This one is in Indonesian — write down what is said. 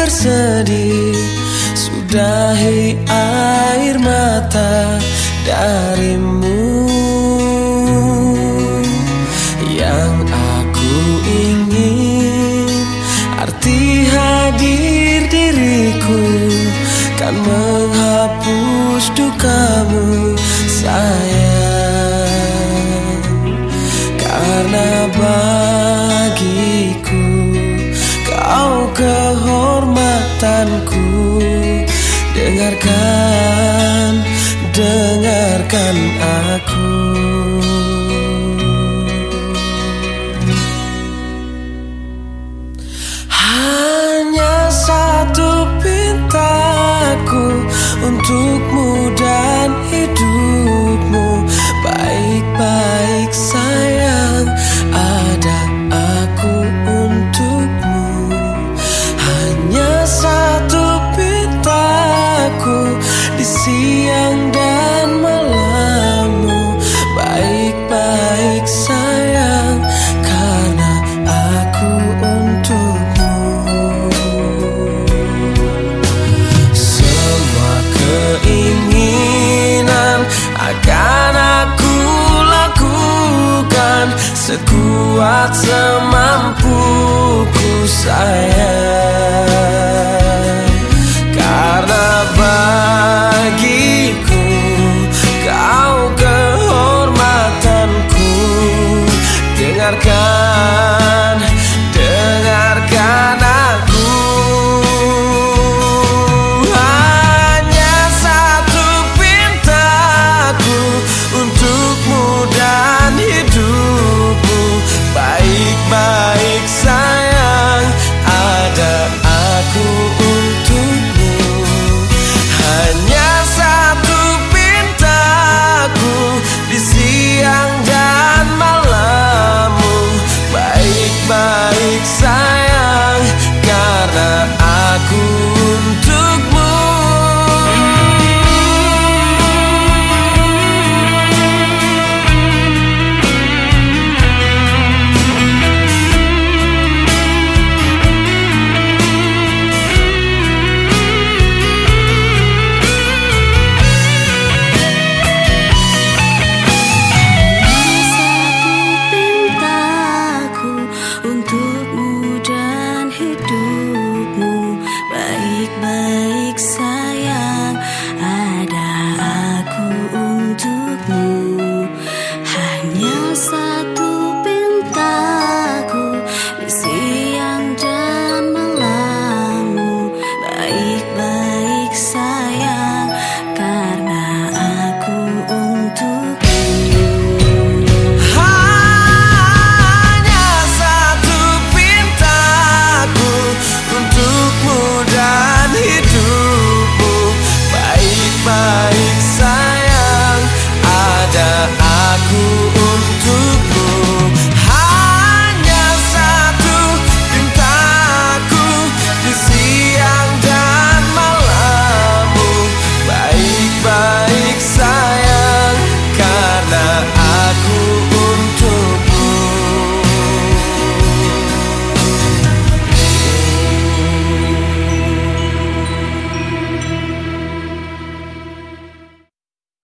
bersedih, sudahi air mata darimu. Yang aku ingin, arti hadir diriku kan menghapus dukamu sayang. Karena bagiku kau kehormatanku. Dengarkan aku. Hanya satu pintaku untukmu dan hidupmu. Baik-baik sayang, ada aku untukmu. Hanya satu pintaku di siang dan malammu. Baik-baik sayang, karena aku untukmu. Semua keinginan akan aku lakukan sekuat semampuku sayang.